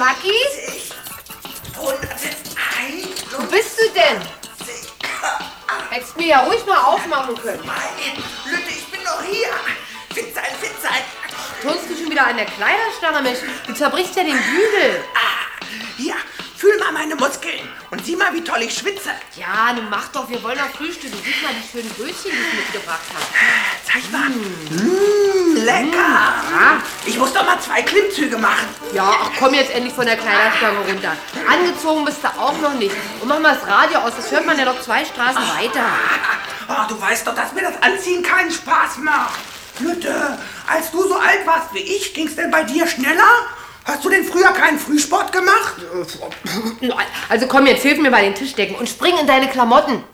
Schmackis? 101. Wo bist du denn? Hättest mir ja ruhig mal aufmachen können. Nein, Lütte, ich bin doch hier. Fit sein. Turnst du schon wieder an der Kleiderstange, Mensch? Du zerbrichst ja den Bügel. Hier, fühl mal meine Muskeln und sieh mal, wie toll ich schwitze. Ja, nun mach doch, wir wollen noch frühstücken. Sieh mal die schönen Brötchen, die ich mitgebracht habe. Zeig mal. Lecker. Ja. Ich muss doch mal 2 Klimmzüge machen. Ja, ach komm jetzt endlich von der Kleiderstange runter. Angezogen bist du auch noch nicht. Und mach mal das Radio aus, das hört man ja noch 2 Straßen weiter. Oh, du weißt doch, dass mir das Anziehen keinen Spaß macht. Lütte, als du so alt warst wie ich, ging's denn bei dir schneller? Hast du denn früher keinen Frühsport gemacht? Also komm, jetzt hilf mir bei den Tischdecken und spring in deine Klamotten.